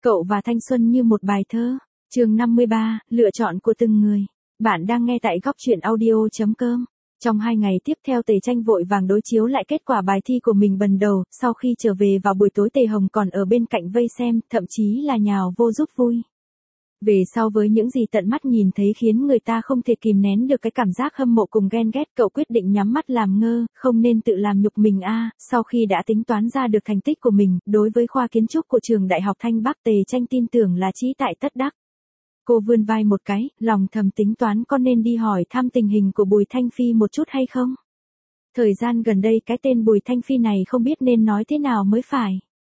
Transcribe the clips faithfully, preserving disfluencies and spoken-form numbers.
Cậu và thanh xuân như một bài thơ. Chương năm mươi ba, lựa chọn của từng người. Bạn đang nghe tại góc truyện audio chấm com. Trong hai ngày tiếp theo Tề Tranh vội vàng đối chiếu lại kết quả bài thi của mình bần đầu, sau khi trở về vào buổi tối Tề Hồng còn ở bên cạnh vây xem, thậm chí là nhào vô giúp vui. Về sau với những gì tận mắt nhìn thấy khiến người ta không thể kìm nén được cái cảm giác hâm mộ cùng ghen ghét, cậu quyết định nhắm mắt làm ngơ, không nên tự làm nhục mình a. Sau khi đã tính toán ra được thành tích của mình, đối với khoa kiến trúc của trường Đại học Thanh Bắc, Tề Tranh tin tưởng là chí tại tất đắc. Cô vươn vai một cái, lòng thầm tính toán có nên đi hỏi thăm tình hình của Bùi Thanh Phi một chút hay không. Thời gian gần đây cái tên Bùi Thanh Phi này không biết nên nói thế nào mới phải.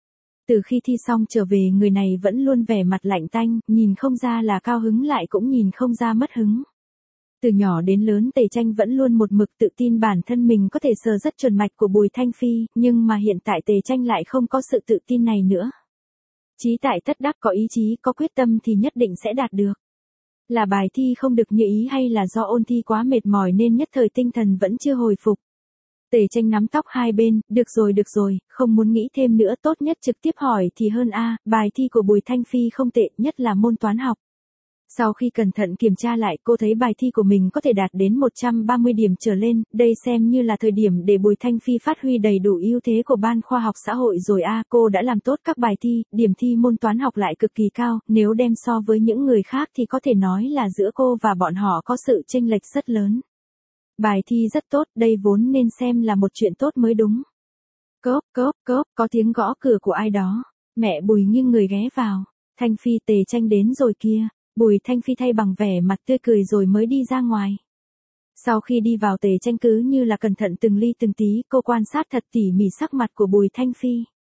Từ khi thi xong trở về người này vẫn luôn vẻ mặt lạnh tanh, nhìn không ra là cao hứng lại cũng nhìn không ra mất hứng. Từ nhỏ đến lớn Tề Tranh vẫn luôn một mực tự tin bản thân mình có thể sờ rất chuẩn mạch của Bùi Thanh Phi, nhưng mà hiện tại Tề Tranh lại không có sự tự tin này nữa. Chí tại tất đắc, có ý chí, có quyết tâm thì nhất định sẽ đạt được. Là bài thi không được như ý hay là do ôn thi quá mệt mỏi nên nhất thời tinh thần vẫn chưa hồi phục. Tề Tranh nắm tóc hai bên, được rồi được rồi, không muốn nghĩ thêm nữa, tốt nhất trực tiếp hỏi thì hơn a. Bài thi của Bùi Thanh Phi không tệ, nhất là môn toán học. Sau khi cẩn thận kiểm tra lại, cô thấy bài thi của mình có thể đạt đến một trăm ba mươi điểm trở lên, đây xem như là thời điểm để Bùi Thanh Phi phát huy đầy đủ ưu thế của ban khoa học xã hội rồi a. Cô đã làm tốt các bài thi, điểm thi môn toán học lại cực kỳ cao, nếu đem so với những người khác thì có thể nói là giữa cô và bọn họ có sự chênh lệch rất lớn. Bài thi rất tốt, đây vốn nên xem là một chuyện tốt mới đúng. Cốp, cốp, cốp, có tiếng gõ cửa của ai đó. Mẹ Bùi nghiêng người ghé vào. Thanh Phi, Tề Tranh đến rồi kia. Bùi Thanh Phi thay bằng vẻ mặt tươi cười rồi mới đi ra ngoài. Sau khi đi vào Tề Tranh cứ như là cẩn thận từng ly từng tí, cô quan sát thật tỉ mỉ sắc mặt của Bùi Thanh Phi.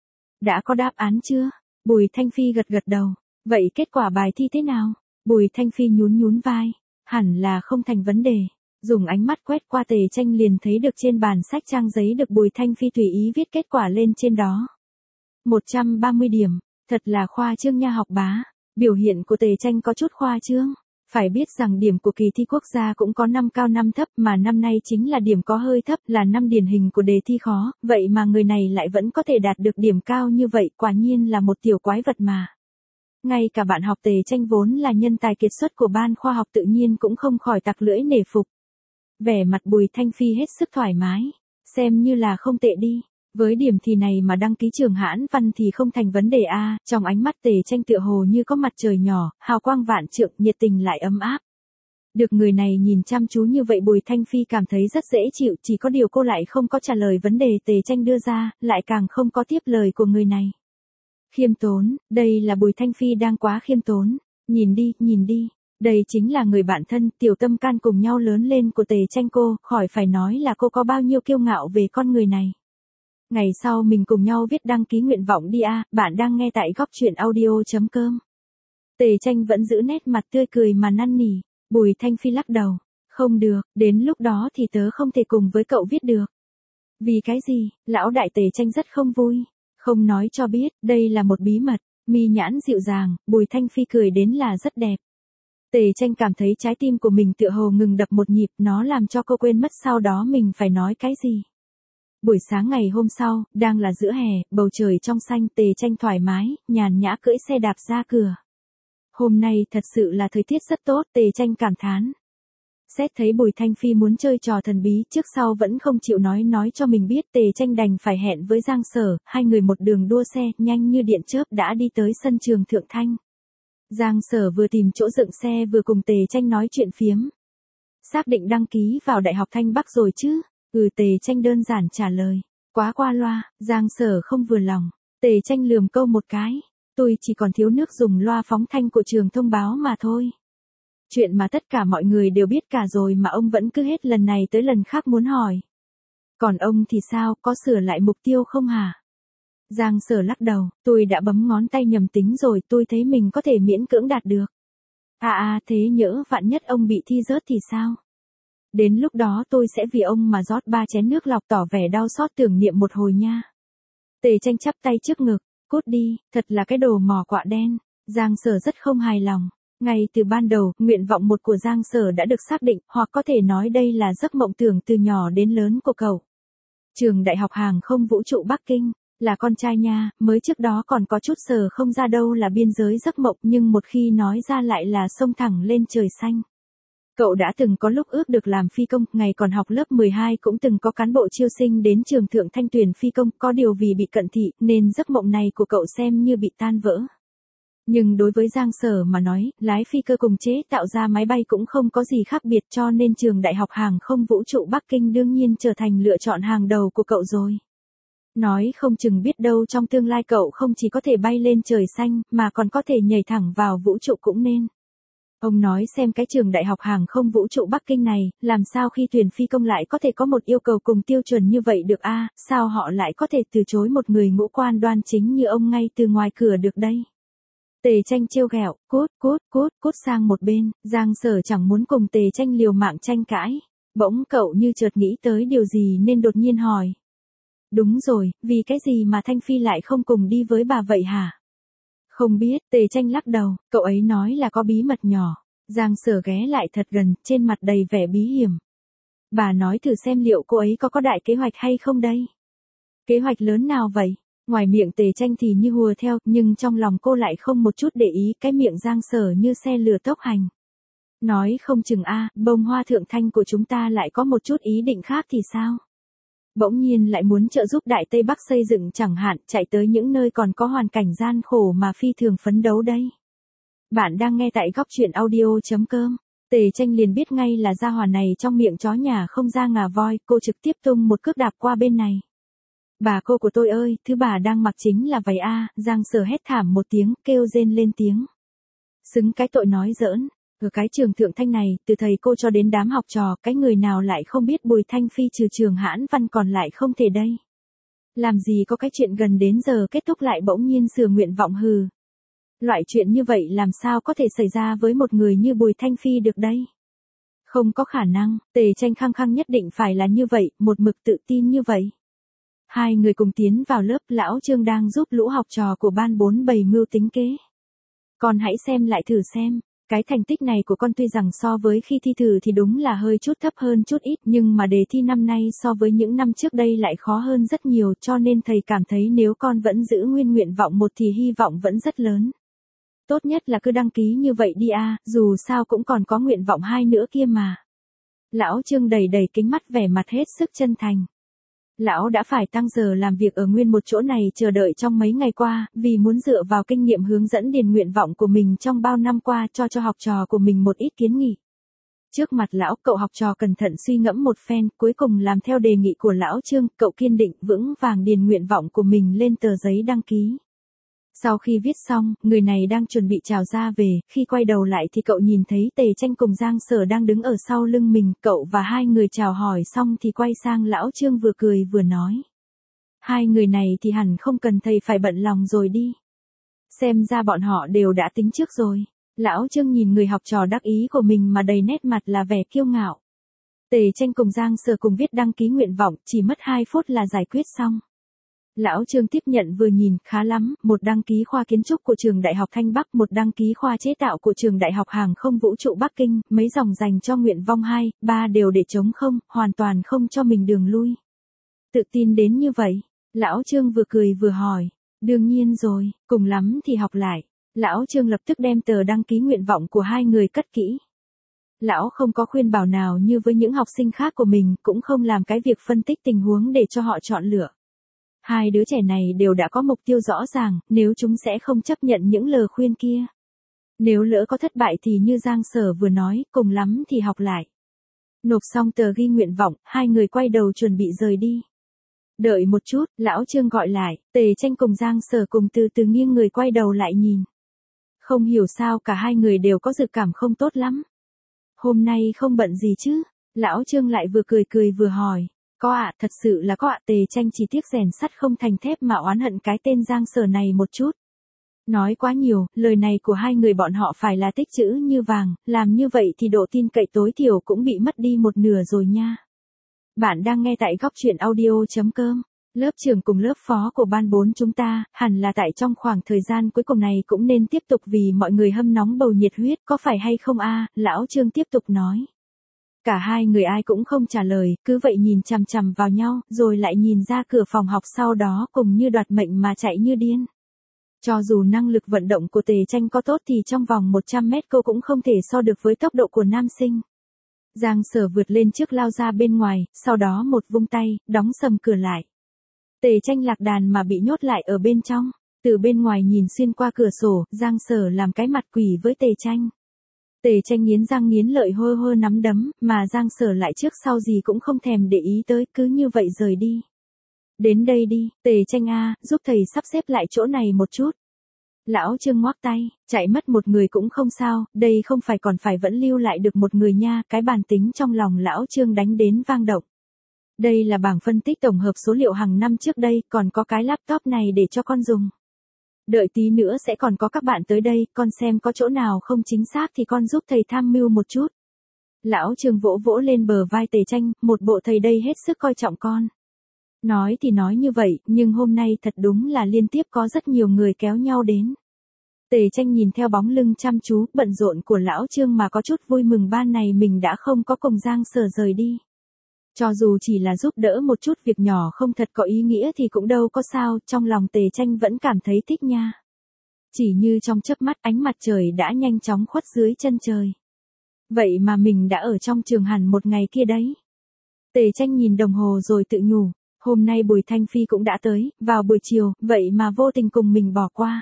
Đã có đáp án chưa? Bùi Thanh Phi gật gật đầu. Vậy kết quả bài thi thế nào? Bùi Thanh Phi nhún nhún vai. Hẳn là không thành vấn đề. Dùng ánh mắt quét qua Tề Tranh liền thấy được trên bàn sách trang giấy được Bùi Thanh Phi tùy ý viết kết quả lên trên đó. một trăm ba mươi điểm, thật là khoa trương nha học bá. Biểu hiện của Tề Tranh có chút khoa trương. Phải biết rằng điểm của kỳ thi quốc gia cũng có năm cao năm thấp, mà năm nay chính là điểm có hơi thấp, là năm điển hình của đề thi khó, vậy mà người này lại vẫn có thể đạt được điểm cao như vậy, quả nhiên là một tiểu quái vật mà. Ngay cả bạn học Tề Tranh vốn là nhân tài kiệt xuất của ban khoa học tự nhiên cũng không khỏi tặc lưỡi nể phục. Vẻ mặt Bùi Thanh Phi hết sức thoải mái, xem như là không tệ đi. Với điểm thi này mà đăng ký trường Hãn Văn thì không thành vấn đề a. Trong ánh mắt Tề Tranh tựa hồ như có mặt trời nhỏ, hào quang vạn trượng, nhiệt tình lại ấm áp. Được người này nhìn chăm chú như vậy Bùi Thanh Phi cảm thấy rất dễ chịu, chỉ có điều cô lại không có trả lời vấn đề Tề Tranh đưa ra, lại càng không có tiếp lời của người này. Khiêm tốn, đây là Bùi Thanh Phi đang quá khiêm tốn. Nhìn đi, nhìn đi. Đây chính là người bạn thân, tiểu tâm can cùng nhau lớn lên của Tề Tranh, cô, khỏi phải nói là cô có bao nhiêu kiêu ngạo về con người này. Ngày sau mình cùng nhau viết đăng ký nguyện vọng đi a. Bạn đang nghe tại góc truyện audio chấm com. Tề Tranh vẫn giữ nét mặt tươi cười mà năn nỉ. Bùi Thanh Phi lắc đầu. Không được, đến lúc đó thì tớ không thể cùng với cậu viết được. Vì cái gì? Lão đại Tề Tranh rất không vui. Không nói cho biết, đây là một bí mật. Mi nhãn dịu dàng, Bùi Thanh Phi cười đến là rất đẹp. Tề Tranh cảm thấy trái tim của mình tựa hồ ngừng đập một nhịp, nó làm cho cô quên mất sau đó mình phải nói cái gì. Buổi sáng ngày hôm sau, đang là giữa hè, bầu trời trong xanh, Tề Tranh thoải mái, nhàn nhã cưỡi xe đạp ra cửa. Hôm nay thật sự là thời tiết rất tốt, Tề Tranh cảm thán. Xét thấy Bùi Thanh Phi muốn chơi trò thần bí, trước sau vẫn không chịu nói nói cho mình biết, Tề Tranh đành phải hẹn với Giang Sở, hai người một đường đua xe, nhanh như điện chớp đã đi tới sân trường Thượng Thanh. Giang Sở vừa tìm chỗ dựng xe vừa cùng Tề Tranh nói chuyện phiếm. Xác định đăng ký vào Đại học Thanh Bắc rồi chứ? Ừ, Tề Tranh đơn giản trả lời. Quá qua loa. Giang Sở không vừa lòng. Tề Tranh lườm câu một cái. Tôi chỉ còn thiếu nước dùng loa phóng thanh của trường thông báo mà thôi. Chuyện mà tất cả mọi người đều biết cả rồi mà ông vẫn cứ hết lần này tới lần khác muốn hỏi. Còn ông thì sao, có sửa lại mục tiêu không hả? Giang Sở lắc đầu, tôi đã bấm ngón tay nhầm tính rồi, tôi thấy mình có thể miễn cưỡng đạt được. À à, thế nhỡ vạn nhất ông bị thi rớt thì sao? Đến lúc đó tôi sẽ vì ông mà rót ba chén nước lọc, tỏ vẻ đau xót tưởng niệm một hồi nha. Tề Tranh chắp tay trước ngực, cút đi, thật là cái đồ mỏ quạ đen. Giang Sở rất không hài lòng. Ngay từ ban đầu, nguyện vọng một của Giang Sở đã được xác định, hoặc có thể nói đây là giấc mộng tưởng từ nhỏ đến lớn của cậu. Trường Đại học Hàng không Vũ trụ Bắc Kinh. Là con trai nha, mới trước đó còn có chút sờ không ra đâu là biên giới giấc mộng nhưng một khi nói ra lại là xông thẳng lên trời xanh. Cậu đã từng có lúc ước được làm phi công, ngày còn học lớp mười hai cũng từng có cán bộ chiêu sinh đến trường Thượng Thanh tuyển phi công, có điều vì bị cận thị nên giấc mộng này của cậu xem như bị tan vỡ. Nhưng đối với Giang Sở mà nói, lái phi cơ cùng chế tạo ra máy bay cũng không có gì khác biệt cho nên trường Đại học Hàng không Vũ trụ Bắc Kinh đương nhiên trở thành lựa chọn hàng đầu của cậu rồi. Nói không chừng biết đâu trong tương lai cậu không chỉ có thể bay lên trời xanh mà còn có thể nhảy thẳng vào vũ trụ cũng nên. Ông nói xem cái trường Đại học Hàng không Vũ trụ Bắc Kinh này, làm sao khi tuyển phi công lại có thể có một yêu cầu cùng tiêu chuẩn như vậy được a? Sao họ lại có thể từ chối một người ngũ quan đoan chính như ông ngay từ ngoài cửa được đây? Tề Tranh trêu ghẹo, cút, cút, cút, cút sang một bên, Giang Sở chẳng muốn cùng Tề Tranh liều mạng tranh cãi. Bỗng cậu như chợt nghĩ tới điều gì nên đột nhiên hỏi. Đúng rồi, vì cái gì mà Thanh Phi lại không cùng đi với bà vậy hả? Không biết, Tề Tranh lắc đầu, cậu ấy nói là có bí mật nhỏ. Giang Sở ghé lại thật gần, trên mặt đầy vẻ bí hiểm. Bà nói thử xem liệu cô ấy có có đại kế hoạch hay không đây? Kế hoạch lớn nào vậy? Ngoài miệng Tề Tranh thì như hùa theo, nhưng trong lòng cô lại không một chút để ý, cái miệng Giang Sở như xe lửa tốc hành. Nói không chừng a, bông hoa Thượng Thanh của chúng ta lại có một chút ý định khác thì sao? Bỗng nhiên lại muốn trợ giúp Đại Tây Bắc xây dựng chẳng hạn, chạy tới những nơi còn có hoàn cảnh gian khổ mà phi thường phấn đấu đây. Bạn đang nghe tại góc truyện audio chấm com. Tề Tranh liền biết ngay là gia hỏa này trong miệng chó nhà không ra ngà voi, cô trực tiếp tung một cước đạp qua bên này. Bà cô của tôi ơi, thứ bà đang mặc chính là váy a, Giang Sở hét thảm một tiếng, kêu rên lên tiếng. Xứng cái tội nói giỡn, ở cái trường Thượng Thanh này, từ thầy cô cho đến đám học trò, cái người nào lại không biết Bùi Thanh Phi trừ trường Hãn Văn còn lại không thể đây. Làm gì có cái chuyện gần đến giờ kết thúc lại bỗng nhiên sửa nguyện vọng hừ. Loại chuyện như vậy làm sao có thể xảy ra với một người như Bùi Thanh Phi được đây? Không có khả năng, Tề Tranh khăng khăng nhất định phải là như vậy, một mực tự tin như vậy. Hai người cùng tiến vào lớp, lão Trương đang giúp lũ học trò của ban bốn bày mưu tính kế. Con hãy xem lại thử xem, cái thành tích này của con tuy rằng so với khi thi thử thì đúng là hơi chút thấp hơn chút ít, nhưng mà đề thi năm nay so với những năm trước đây lại khó hơn rất nhiều, cho nên thầy cảm thấy nếu con vẫn giữ nguyên nguyện vọng một thì hy vọng vẫn rất lớn. Tốt nhất là cứ đăng ký như vậy đi a, dù sao cũng còn có nguyện vọng hai nữa kia mà. Lão Trương đầy đầy kính mắt vẻ mặt hết sức chân thành. Lão đã phải tăng giờ làm việc ở nguyên một chỗ này chờ đợi trong mấy ngày qua, vì muốn dựa vào kinh nghiệm hướng dẫn điền nguyện vọng của mình trong bao năm qua cho cho học trò của mình một ít kiến nghị. Trước mặt lão, cậu học trò cẩn thận suy ngẫm một phen, cuối cùng làm theo đề nghị của lão Trương, cậu kiên định vững vàng điền nguyện vọng của mình lên tờ giấy đăng ký. Sau khi viết xong, người này đang chuẩn bị chào ra về, khi quay đầu lại thì cậu nhìn thấy Tề Tranh cùng Giang Sở đang đứng ở sau lưng mình, cậu và hai người chào hỏi xong thì quay sang lão Trương vừa cười vừa nói. Hai người này thì hẳn không cần thầy phải bận lòng rồi đi. Xem ra bọn họ đều đã tính trước rồi. Lão Trương nhìn người học trò đắc ý của mình mà đầy nét mặt là vẻ kiêu ngạo. Tề Tranh cùng Giang Sở cùng viết đăng ký nguyện vọng, chỉ mất hai phút là giải quyết xong. Lão Trương tiếp nhận vừa nhìn, khá lắm, một đăng ký khoa kiến trúc của trường Đại học Thanh Bắc, một đăng ký khoa chế tạo của trường Đại học Hàng không Vũ trụ Bắc Kinh, mấy dòng dành cho nguyện vong hai, ba đều để trống không, hoàn toàn không cho mình đường lui. Tự tin đến như vậy, lão Trương vừa cười vừa hỏi, đương nhiên rồi, cùng lắm thì học lại. Lão Trương lập tức đem tờ đăng ký nguyện vọng của hai người cất kỹ. Lão không có khuyên bảo nào như với những học sinh khác của mình, cũng không làm cái việc phân tích tình huống để cho họ chọn lựa. Hai đứa trẻ này đều đã có mục tiêu rõ ràng, nếu chúng sẽ không chấp nhận những lời khuyên kia. Nếu lỡ có thất bại thì như Giang Sở vừa nói, cùng lắm thì học lại. Nộp xong tờ ghi nguyện vọng, hai người quay đầu chuẩn bị rời đi. Đợi một chút, lão Trương gọi lại, Tề Tranh cùng Giang Sở cùng từ từ nghiêng người quay đầu lại nhìn. Không hiểu sao cả hai người đều có dự cảm không tốt lắm. Hôm nay không bận gì chứ? Lão Trương lại vừa cười cười vừa hỏi. Có ạ, à, thật sự là có ạ. Tề Tranh chỉ tiếc rèn sắt không thành thép mà oán hận cái tên Giang Sở này một chút. Nói quá nhiều, lời này của hai người bọn họ phải là tích chữ như vàng, làm như vậy thì độ tin cậy tối thiểu cũng bị mất đi một nửa rồi nha. Bạn đang nghe tại góc truyện audio chấm com. Lớp trưởng cùng lớp phó của ban bốn chúng ta, hẳn là tại trong khoảng thời gian cuối cùng này cũng nên tiếp tục vì mọi người hâm nóng bầu nhiệt huyết, có phải hay không a? Lão Trương tiếp tục nói. Cả hai người ai cũng không trả lời, cứ vậy nhìn chằm chằm vào nhau, rồi lại nhìn ra cửa phòng học, sau đó cùng như đoạt mệnh mà chạy như điên. Cho dù năng lực vận động của Tề Tranh có tốt thì trong vòng một trăm mét cô cũng không thể so được với tốc độ của nam sinh. Giang Sở vượt lên trước lao ra bên ngoài, sau đó một vung tay, đóng sầm cửa lại. Tề Tranh lạc đàn mà bị nhốt lại ở bên trong. Từ bên ngoài nhìn xuyên qua cửa sổ, Giang Sở làm cái mặt quỷ với Tề Tranh. Tề Tranh nghiến răng nghiến lợi hơ hơ nắm đấm, mà Giang Sở lại trước sau gì cũng không thèm để ý tới, cứ như vậy rời đi. Đến đây đi, Tề Tranh a, giúp thầy sắp xếp lại chỗ này một chút. Lão Trương ngoác tay, chạy mất một người cũng không sao, đây không phải còn phải vẫn lưu lại được một người nha, cái bàn tính trong lòng Lão Trương đánh đến vang động. Đây là bảng phân tích tổng hợp số liệu hàng năm trước đây, còn có cái laptop này để cho con dùng. Đợi tí nữa sẽ còn có các bạn tới đây, con xem có chỗ nào không chính xác thì con giúp thầy tham mưu một chút. Lão Trương vỗ vỗ lên bờ vai Tề Tranh, một bộ thầy đây hết sức coi trọng con. Nói thì nói như vậy, nhưng hôm nay thật đúng là liên tiếp có rất nhiều người kéo nhau đến. Tề Tranh nhìn theo bóng lưng chăm chú, bận rộn của Lão Trương mà có chút vui mừng, ban này mình đã không có cùng Giang Sở rời đi. Cho dù chỉ là giúp đỡ một chút việc nhỏ không thật có ý nghĩa thì cũng đâu có sao, trong lòng Tề Tranh vẫn cảm thấy thích nha. Chỉ như trong chớp mắt ánh mặt trời đã nhanh chóng khuất dưới chân trời. Vậy mà mình đã ở trong trường hẳn một ngày kia đấy. Tề Tranh nhìn đồng hồ rồi tự nhủ, hôm nay Bùi Thanh Phi cũng đã tới, vào buổi chiều, vậy mà vô tình cùng mình bỏ qua.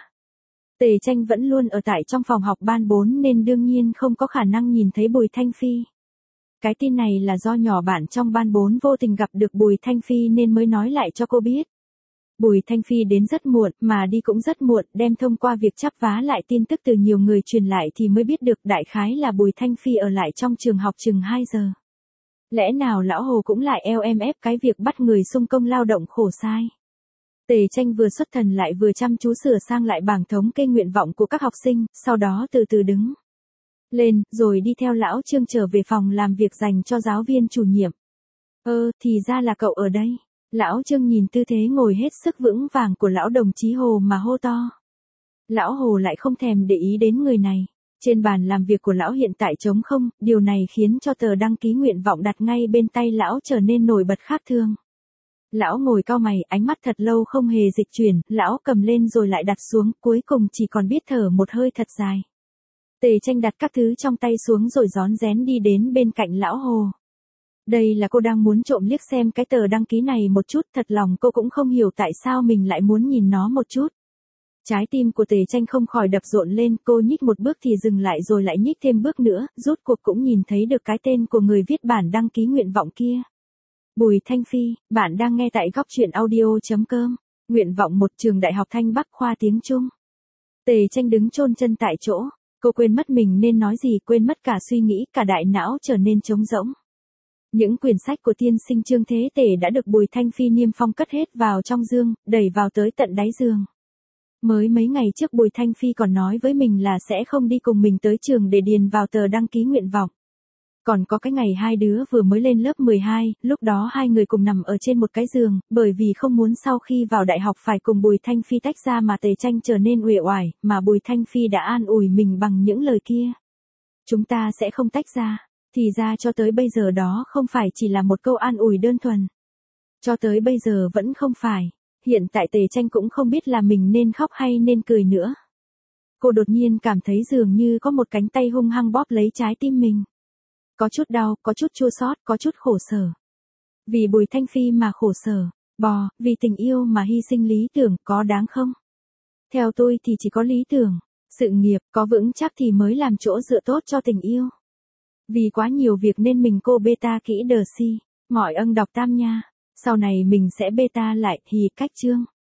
Tề Tranh vẫn luôn ở tại trong phòng học ban bốn nên đương nhiên không có khả năng nhìn thấy Bùi Thanh Phi. Cái tin này là do nhỏ bạn trong ban bốn vô tình gặp được Bùi Thanh Phi nên mới nói lại cho cô biết. Bùi Thanh Phi đến rất muộn, mà đi cũng rất muộn, đem thông qua việc chắp vá lại tin tức từ nhiều người truyền lại thì mới biết được đại khái là Bùi Thanh Phi ở lại trong trường học chừng hai giờ. Lẽ nào lão Hồ cũng lại eo em ép cái việc bắt người xung công lao động khổ sai. Tề Tranh vừa xuất thần lại vừa chăm chú sửa sang lại bảng thống kê nguyện vọng của các học sinh, sau đó từ từ đứng lên, rồi đi theo Lão Trương trở về phòng làm việc dành cho giáo viên chủ nhiệm. Ơ, thì ra là cậu ở đây. Lão Trương nhìn tư thế ngồi hết sức vững vàng của lão đồng chí Hồ mà hô to. Lão Hồ lại không thèm để ý đến người này. Trên bàn làm việc của lão hiện tại trống không, điều này khiến cho tờ đăng ký nguyện vọng đặt ngay bên tay lão trở nên nổi bật khác thường. Lão ngồi cau mày, ánh mắt thật lâu không hề dịch chuyển, lão cầm lên rồi lại đặt xuống, cuối cùng chỉ còn biết thở một hơi thật dài. Tề Tranh đặt các thứ trong tay xuống rồi rón rén đi đến bên cạnh lão Hồ. Đây là cô đang muốn trộm liếc xem cái tờ đăng ký này một chút, thật lòng cô cũng không hiểu tại sao mình lại muốn nhìn nó một chút. Trái tim của Tề Tranh không khỏi đập rộn lên, cô nhích một bước thì dừng lại rồi lại nhích thêm bước nữa, rốt cuộc cũng nhìn thấy được cái tên của người viết bản đăng ký nguyện vọng kia. Bùi Thanh Phi, bạn đang nghe tại góc truyện audio chấm com, nguyện vọng một trường Đại học Thanh Bắc khoa tiếng Trung. Tề Tranh đứng chôn chân tại chỗ, cô quên mất mình nên nói gì, quên mất cả suy nghĩ, cả đại não trở nên trống rỗng. Những quyển sách của tiên sinh Trương Thế Tể đã được Bùi Thanh Phi niêm phong cất hết vào trong giường, đẩy vào tới tận đáy giường. Mới mấy ngày trước Bùi Thanh Phi còn nói với mình là sẽ không đi cùng mình tới trường để điền vào tờ đăng ký nguyện vọng. Còn có cái ngày hai đứa vừa mới lên lớp mười hai, lúc đó hai người cùng nằm ở trên một cái giường, bởi vì không muốn sau khi vào đại học phải cùng Bùi Thanh Phi tách ra mà Tề Tranh trở nên uể oải, mà Bùi Thanh Phi đã an ủi mình bằng những lời kia. Chúng ta sẽ không tách ra, thì ra cho tới bây giờ đó không phải chỉ là một câu an ủi đơn thuần. Cho tới bây giờ vẫn không phải, hiện tại Tề Tranh cũng không biết là mình nên khóc hay nên cười nữa. Cô đột nhiên cảm thấy dường như có một cánh tay hung hăng bóp lấy trái tim mình. Có chút đau, có chút chua xót, có chút khổ sở. Vì Bùi Thanh Phi mà khổ sở, bò, vì tình yêu mà hy sinh lý tưởng, có đáng không? Theo tôi thì chỉ có lý tưởng, sự nghiệp, có vững chắc thì mới làm chỗ dựa tốt cho tình yêu. Vì quá nhiều việc nên mình cô beta kỹ đờ si, mọi ân đọc tam nha. Sau này mình sẽ beta lại, hì cách chương.